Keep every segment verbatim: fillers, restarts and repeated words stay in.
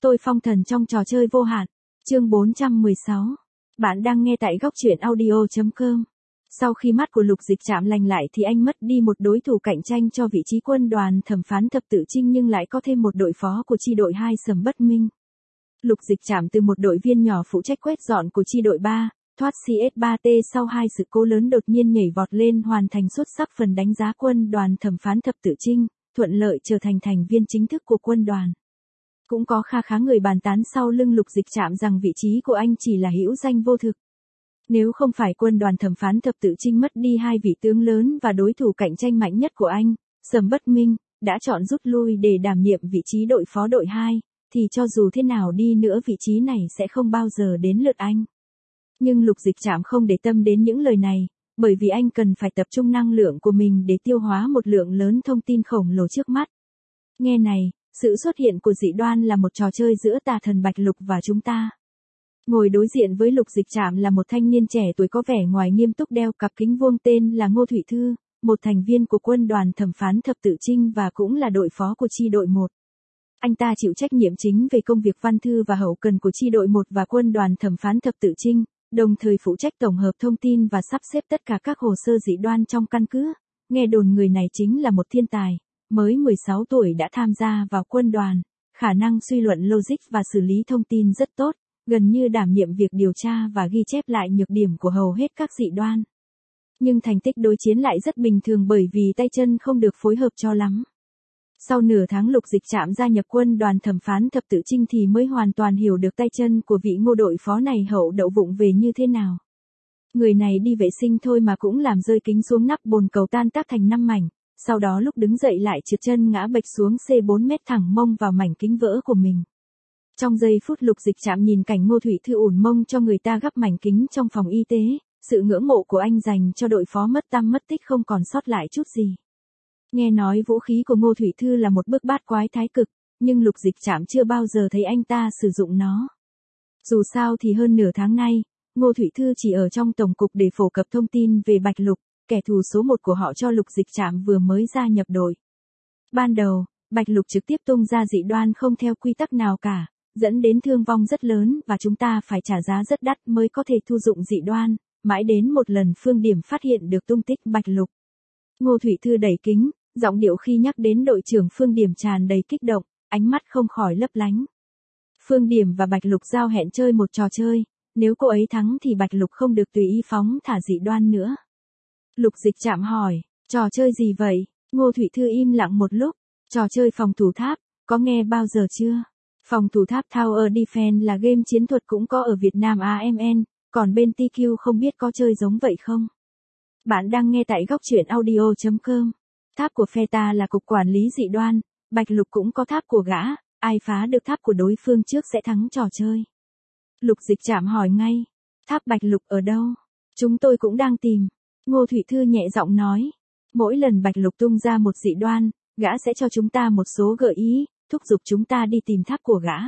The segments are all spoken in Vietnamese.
tôi phong thần trong trò chơi vô hạn. Chương bốn trăm mười sáu. Bạn đang nghe tại góc truyện audio chấm com. Sau khi mắt của Lục Dịch Trạm lành lại thì anh mất đi một đối thủ cạnh tranh cho vị trí quân đoàn thẩm phán thập tự chinh, nhưng lại có thêm một đội phó của chi đội hai Sầm Bất Minh. Lục Dịch Trạm từ một đội viên nhỏ phụ trách quét dọn của chi đội ba, thoát C S ba T sau hai sự cố lớn đột nhiên nhảy vọt lên hoàn thành xuất sắc phần đánh giá quân đoàn thẩm phán thập tự chinh, thuận lợi trở thành thành viên chính thức của quân đoàn. Cũng có kha khá người bàn tán sau lưng Lục Dịch Trạm rằng vị trí của anh chỉ là hữu danh vô thực. Nếu không phải quân đoàn thẩm phán thập tự chinh mất đi hai vị tướng lớn và đối thủ cạnh tranh mạnh nhất của anh, Sầm Bất Minh, đã chọn rút lui để đảm nhiệm vị trí đội phó đội hai, thì cho dù thế nào đi nữa vị trí này sẽ không bao giờ đến lượt anh. Nhưng Lục Dịch Trạm không để tâm đến những lời này, bởi vì anh cần phải tập trung năng lượng của mình để tiêu hóa một lượng lớn thông tin khổng lồ trước mắt. Nghe này, sự xuất hiện của dị đoan là một trò chơi giữa tà thần Bạch Lục và chúng ta. Ngồi đối diện với Lục Dịch Trạm là một thanh niên trẻ tuổi có vẻ ngoài nghiêm túc đeo cặp kính vuông tên là Ngô Thụy Thư, một thành viên của quân đoàn thẩm phán thập tự chinh và cũng là đội phó của chi đội một. Anh ta chịu trách nhiệm chính về công việc văn thư và hậu cần của chi đội một và quân đoàn thẩm phán thập tự chinh, đồng thời phụ trách tổng hợp thông tin và sắp xếp tất cả các hồ sơ dị đoan trong căn cứ. Nghe đồn người này chính là một thiên tài, mới mười sáu tuổi đã tham gia vào quân đoàn, khả năng suy luận logic và xử lý thông tin rất tốt, gần như đảm nhiệm việc điều tra và ghi chép lại nhược điểm của hầu hết các dị đoan. Nhưng thành tích đối chiến lại rất bình thường bởi vì tay chân không được phối hợp cho lắm. Sau nửa tháng Lục Dịch Trạm gia nhập quân đoàn thẩm phán thập tự chinh thì mới hoàn toàn hiểu được tay chân của vị Ngô đội phó này hậu đậu vụng về như thế nào. Người này đi vệ sinh thôi mà cũng làm rơi kính xuống nắp bồn cầu tan tác thành năm mảnh, sau đó lúc đứng dậy lại trượt chân ngã bệch xuống C bốn mét thẳng mông vào mảnh kính vỡ của mình. Trong giây phút Lục Dịch Trạm nhìn cảnh Ngô Thụy Thư ủn mông cho người ta gắp mảnh kính trong phòng y tế, sự ngưỡng mộ của anh dành cho đội phó mất tăm mất tích không còn sót lại chút gì. Nghe nói vũ khí của Ngô Thụy Thư là một bức bát quái thái cực, nhưng Lục Dịch Trạm chưa bao giờ thấy anh ta sử dụng nó. Dù sao thì hơn nửa tháng nay, Ngô Thụy Thư chỉ ở trong tổng cục để phổ cập thông tin về Bạch Lục, kẻ thù số một của họ cho Lục Dịch Trạm vừa mới gia nhập đội. Ban đầu, Bạch Lục trực tiếp tung ra dị đoan không theo quy tắc nào cả, dẫn đến thương vong rất lớn và chúng ta phải trả giá rất đắt mới có thể thu dụng dị đoan, mãi đến một lần Phương Điểm phát hiện được tung tích Bạch Lục. Ngô Thụy Thư đẩy kính, giọng điệu khi nhắc đến đội trưởng Phương Điểm tràn đầy kích động, ánh mắt không khỏi lấp lánh. Phương Điểm và Bạch Lục giao hẹn chơi một trò chơi, nếu cô ấy thắng thì Bạch Lục không được tùy ý phóng thả dị đoan nữa. Lục Dịch Trạm hỏi, trò chơi gì vậy? Ngô Thụy Thư im lặng một lúc, trò chơi phòng thủ tháp, có nghe bao giờ chưa? Phòng thủ tháp Tower Defense là game chiến thuật cũng có ở Việt Nam a em en, còn bên tê quy không biết có chơi giống vậy không? Bạn đang nghe tại góc truyện audio chấm com. Tháp của phe ta là cục quản lý dị đoan, Bạch Lục cũng có tháp của gã, ai phá được tháp của đối phương trước sẽ thắng trò chơi. Lục Dịch Trạm hỏi ngay, tháp Bạch Lục ở đâu? Chúng tôi cũng đang tìm. Ngô Thụy Thư nhẹ giọng nói, mỗi lần Bạch Lục tung ra một dị đoan, gã sẽ cho chúng ta một số gợi ý, thúc giục chúng ta đi tìm tháp của gã.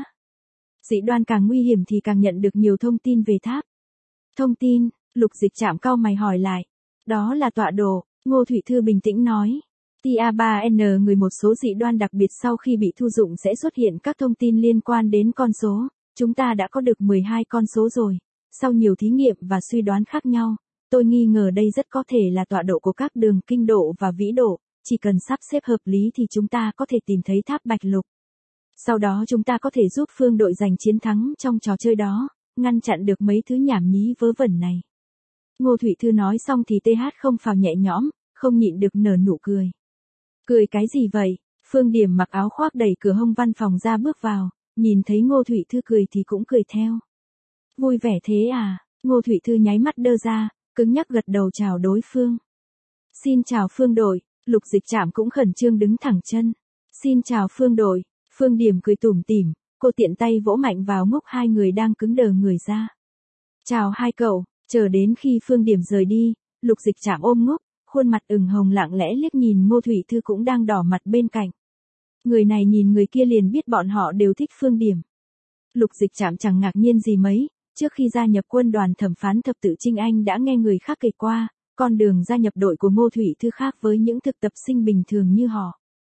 Dị đoan càng nguy hiểm thì càng nhận được nhiều thông tin về tháp. Thông tin, Lục Dịch Trạm cau mày hỏi lại. Đó là tọa độ, Ngô Thụy Thư bình tĩnh nói. T A ba N người một số dị đoan đặc biệt sau khi bị thu dụng sẽ xuất hiện các thông tin liên quan đến con số. Chúng ta đã có được mười hai con số rồi. Sau nhiều thí nghiệm và suy đoán khác nhau, tôi nghi ngờ đây rất có thể là tọa độ của các đường kinh độ và vĩ độ. Chỉ cần sắp xếp hợp lý thì chúng ta có thể tìm thấy tháp Bạch Lục. Sau đó chúng ta có thể giúp phương đội giành chiến thắng trong trò chơi đó, ngăn chặn được mấy thứ nhảm nhí vớ vẩn này. Ngô Thụy Thư nói xong thì tê hát không phào nhẹ nhõm, không nhịn được nở nụ cười. Cười cái gì vậy? Phương Điểm mặc áo khoác đẩy cửa hông văn phòng ra bước vào, nhìn thấy Ngô Thụy Thư cười thì cũng cười theo. Vui vẻ thế à? Ngô Thụy Thư nháy mắt đơ ra, cứng nhắc gật đầu chào đối phương. Xin chào Phương đội. Lục Dịch Trạm cũng khẩn trương đứng thẳng chân. Xin chào Phương đội. Phương Điểm cười tủm tỉm, cô tiện tay vỗ mạnh vào ngốc hai người đang cứng đờ người ra. Chào hai cậu. Chờ đến khi Phương Điểm rời đi, Lục Dịch Trạm ôm ngốc, khuôn mặt ửng hồng lặng lẽ liếc nhìn Ngô Thụy Thư cũng đang đỏ mặt bên cạnh. Người này nhìn người kia liền biết bọn họ đều thích Phương Điểm. Lục Dịch Trạm chẳng ngạc nhiên gì mấy, trước khi gia nhập quân đoàn thẩm phán thập tự chinh anh đã nghe người khác kể qua, con đường gia nhập đội của Ngô Thụy Thư khác với những thực tập sinh bình thường như họ.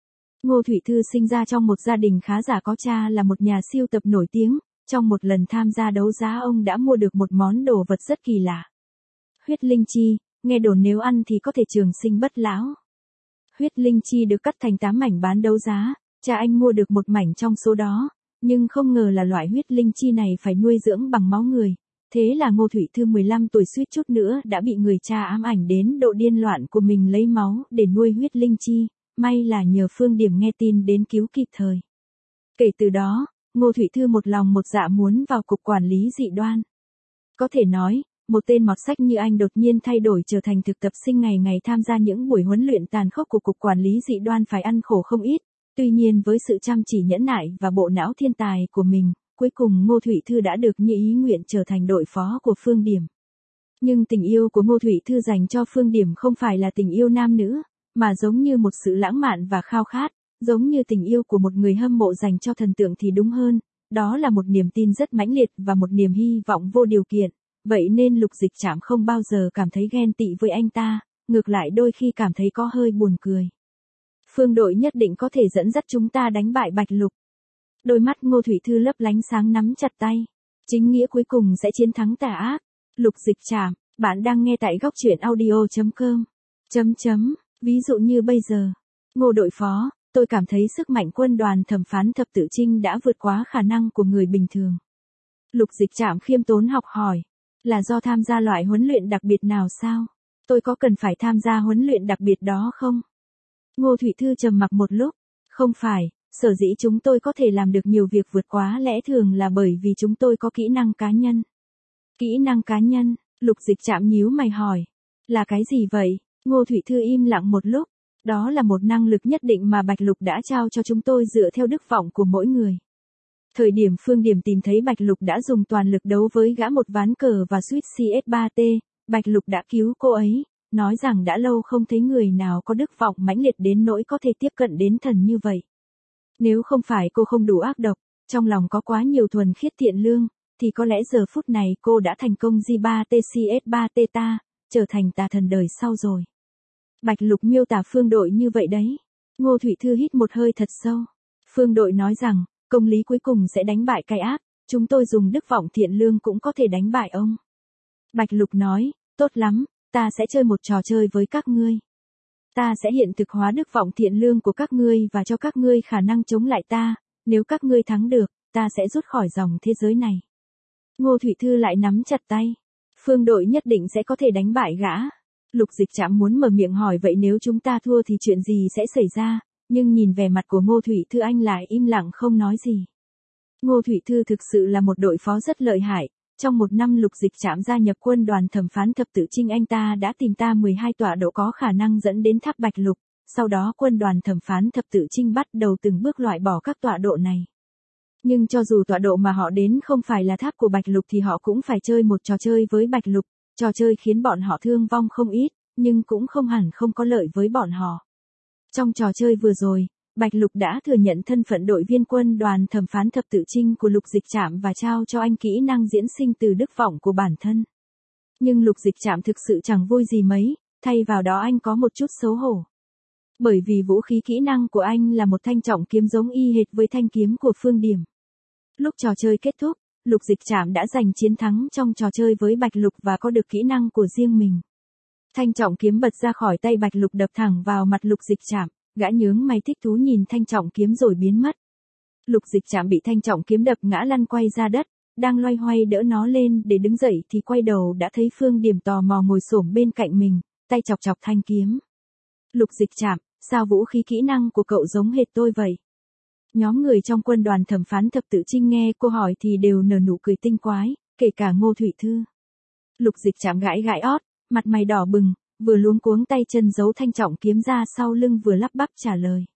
Ngô Thụy Thư sinh ra trong một gia đình khá giả, có cha là một nhà sưu tập nổi tiếng, trong một lần tham gia đấu giá ông đã mua được một món đồ vật rất kỳ lạ. Huyết linh chi, nghe đồn nếu ăn thì có thể trường sinh bất lão. Huyết linh chi được cắt thành tám mảnh bán đấu giá, cha anh mua được một mảnh trong số đó, nhưng không ngờ là loại huyết linh chi này phải nuôi dưỡng bằng máu người. Thế là Ngô Thụy Thư mười lăm tuổi suýt chút nữa đã bị người cha ám ảnh đến độ điên loạn của mình lấy máu để nuôi huyết linh chi, may là nhờ Phương Điểm nghe tin đến cứu kịp thời. Kể từ đó, Ngô Thụy Thư một lòng một dạ muốn vào cục quản lý dị đoan. Có thể nói, một tên mọt sách như anh đột nhiên thay đổi trở thành thực tập sinh ngày ngày tham gia những buổi huấn luyện tàn khốc của cục quản lý dị đoan phải ăn khổ không ít. Tuy nhiên với sự chăm chỉ nhẫn nại và bộ não thiên tài của mình, cuối cùng Ngô Thụy Thư đã được như ý nguyện trở thành đội phó của Phương Điểm. Nhưng tình yêu của Ngô Thụy Thư dành cho Phương Điểm không phải là tình yêu nam nữ, mà giống như một sự lãng mạn và khao khát, giống như tình yêu của một người hâm mộ dành cho thần tượng thì đúng hơn, đó là một niềm tin rất mãnh liệt và một niềm hy vọng vô điều kiện, vậy nên Lục Dịch Trảm không bao giờ cảm thấy ghen tị với anh ta, ngược lại đôi khi cảm thấy có hơi buồn cười. Phương đội nhất định có thể dẫn dắt chúng ta đánh bại Bạch Lục. Đôi mắt Ngô Thụy Thư lấp lánh sáng nắm chặt tay. Chính nghĩa cuối cùng sẽ chiến thắng tà ác. Lục Dịch Trảm, bạn đang nghe tại góc truyện audio chấm com. Chấm chấm, ví dụ như bây giờ. Ngô đội phó, tôi cảm thấy sức mạnh quân đoàn thẩm phán thập tự chinh đã vượt quá khả năng của người bình thường. Lục Dịch Trảm khiêm tốn học hỏi. Là do tham gia loại huấn luyện đặc biệt nào sao? Tôi có cần phải tham gia huấn luyện đặc biệt đó không? Ngô Thụy Thư trầm mặc một lúc. Không phải, sở dĩ chúng tôi có thể làm được nhiều việc vượt quá lẽ thường là bởi vì chúng tôi có kỹ năng cá nhân. Kỹ năng cá nhân, Lục Dịch Trảm nhíu mày hỏi. Là cái gì vậy? Ngô Thụy Thư im lặng một lúc. Đó là một năng lực nhất định mà Bạch Lục đã trao cho chúng tôi dựa theo đức vọng của mỗi người. Thời điểm Phương Điểm tìm thấy Bạch Lục đã dùng toàn lực đấu với gã một ván cờ và suýt xê ép ba tê, Bạch Lục đã cứu cô ấy, nói rằng đã lâu không thấy người nào có đức vọng mãnh liệt đến nỗi có thể tiếp cận đến thần như vậy. Nếu không phải cô không đủ ác độc, trong lòng có quá nhiều thuần khiết thiện lương, thì có lẽ giờ phút này cô đã thành công G ba T C S ba T ta, trở thành tà thần đời sau rồi. Bạch Lục miêu tả Phương đội như vậy đấy. Ngô Thụy Thư hít một hơi thật sâu. Phương đội nói rằng, công lý cuối cùng sẽ đánh bại cái ác, chúng tôi dùng đức vọng thiện lương cũng có thể đánh bại ông. Bạch Lục nói, tốt lắm, ta sẽ chơi một trò chơi với các ngươi. Ta sẽ hiện thực hóa đức vọng thiện lương của các ngươi và cho các ngươi khả năng chống lại ta, nếu các ngươi thắng được, ta sẽ rút khỏi dòng thế giới này. Ngô Thụy Thư lại nắm chặt tay. Phương đội nhất định sẽ có thể đánh bại gã. Lục Dịch Trảm muốn mở miệng hỏi vậy nếu chúng ta thua thì chuyện gì sẽ xảy ra, nhưng nhìn vẻ mặt của Ngô Thụy Thư anh lại im lặng không nói gì. Ngô Thụy Thư thực sự là một đội phó rất lợi hại, trong một năm Lục Dịch Trảm gia nhập quân đoàn thẩm phán thập tự chinh anh ta đã tìm ta mười hai tọa độ có khả năng dẫn đến tháp Bạch Lục, sau đó quân đoàn thẩm phán thập tự chinh bắt đầu từng bước loại bỏ các tọa độ này. Nhưng cho dù tọa độ mà họ đến không phải là tháp của Bạch Lục thì họ cũng phải chơi một trò chơi với Bạch Lục, trò chơi khiến bọn họ thương vong không ít, nhưng cũng không hẳn không có lợi với bọn họ. Trong trò chơi vừa rồi, Bạch Lục đã thừa nhận thân phận đội viên quân đoàn thẩm phán thập tự chinh của Lục Dịch Trảm và trao cho anh kỹ năng diễn sinh từ đức vọng của bản thân. Nhưng Lục Dịch Trảm thực sự chẳng vui gì mấy, thay vào đó anh có một chút xấu hổ. Bởi vì vũ khí kỹ năng của anh là một thanh trọng kiếm giống y hệt với thanh kiếm của Phương Điểm. Lúc trò chơi kết thúc, Lục Dịch Trảm đã giành chiến thắng trong trò chơi với Bạch Lục và có được kỹ năng của riêng mình. Thanh trọng kiếm bật ra khỏi tay Bạch Lục đập thẳng vào mặt Lục Dịch Trảm, gã nhướng mày thích thú nhìn thanh trọng kiếm rồi biến mất. Lục Dịch Trảm bị thanh trọng kiếm đập ngã lăn quay ra đất, đang loay hoay đỡ nó lên để đứng dậy thì quay đầu đã thấy Phương Điểm tò mò ngồi xổm bên cạnh mình, tay chọc chọc thanh kiếm. Lục Dịch Trảm, sao vũ khí kỹ năng của cậu giống hệt tôi vậy? Nhóm người trong quân đoàn thẩm phán thập tự chinh nghe cô hỏi thì đều nở nụ cười tinh quái, kể cả Ngô Thụy Thư. Lục Dịch Trảm gãi gãi ót, mặt mày đỏ bừng, vừa luống cuống tay chân giấu thanh trọng kiếm ra sau lưng vừa lắp bắp trả lời.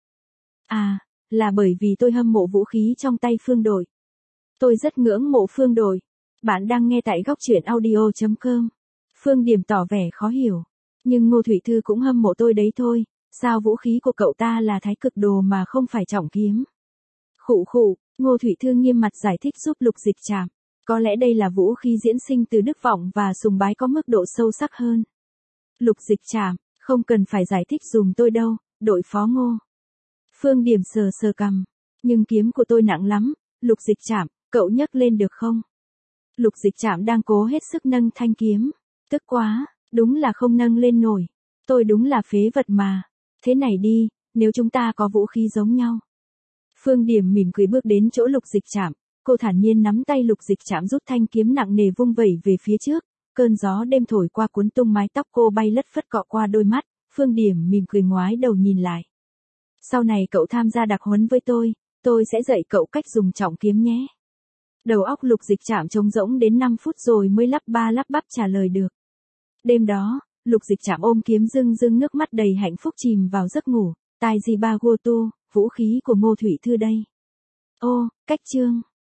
À, là bởi vì tôi hâm mộ vũ khí trong tay Phương đội. Tôi rất ngưỡng mộ Phương đội. Bạn đang nghe tại góc truyện audio chấm com. Phương Điểm tỏ vẻ khó hiểu. Nhưng Ngô Thụy Thư cũng hâm mộ tôi đấy thôi, sao vũ khí của cậu ta là thái cực đồ mà không phải trọng kiếm? Khụ khụ, Ngô Thụy Thư nghiêm mặt giải thích giúp Lục Dịch Trảm. Có lẽ đây là vũ khí diễn sinh từ đức vọng và sùng bái có mức độ sâu sắc hơn. Lục Dịch Trảm, không cần phải giải thích dùm tôi đâu, đội phó Ngô. Phương Điểm sờ sờ cằm. Nhưng kiếm của tôi nặng lắm, Lục Dịch Trạm, cậu nhấc lên được không? Lục Dịch Trạm đang cố hết sức nâng thanh kiếm. Tức quá, đúng là không nâng lên nổi. Tôi đúng là phế vật mà. Thế này đi, nếu chúng ta có vũ khí giống nhau. Phương Điểm mỉm cười bước đến chỗ Lục Dịch Trạm. Cô thản nhiên nắm tay Lục Dịch Trạm rút thanh kiếm nặng nề vung vẩy về phía trước. Cơn gió đêm thổi qua cuốn tung mái tóc cô bay lất phất cọ qua đôi mắt. Phương Điểm mỉm cười ngoái đầu nhìn lại. Sau này cậu tham gia đặc huấn với tôi, tôi sẽ dạy cậu cách dùng trọng kiếm nhé. Đầu óc Lục Dịch Trạm trống rỗng đến năm phút rồi mới lắp ba lắp bắp trả lời được. Đêm đó, Lục Dịch Trạm ôm kiếm rưng rưng nước mắt đầy hạnh phúc chìm vào giấc ngủ. Tai Ji Ba Go Tu, vũ khí của Ngô Thủy Thư đây. Ô, cách chương.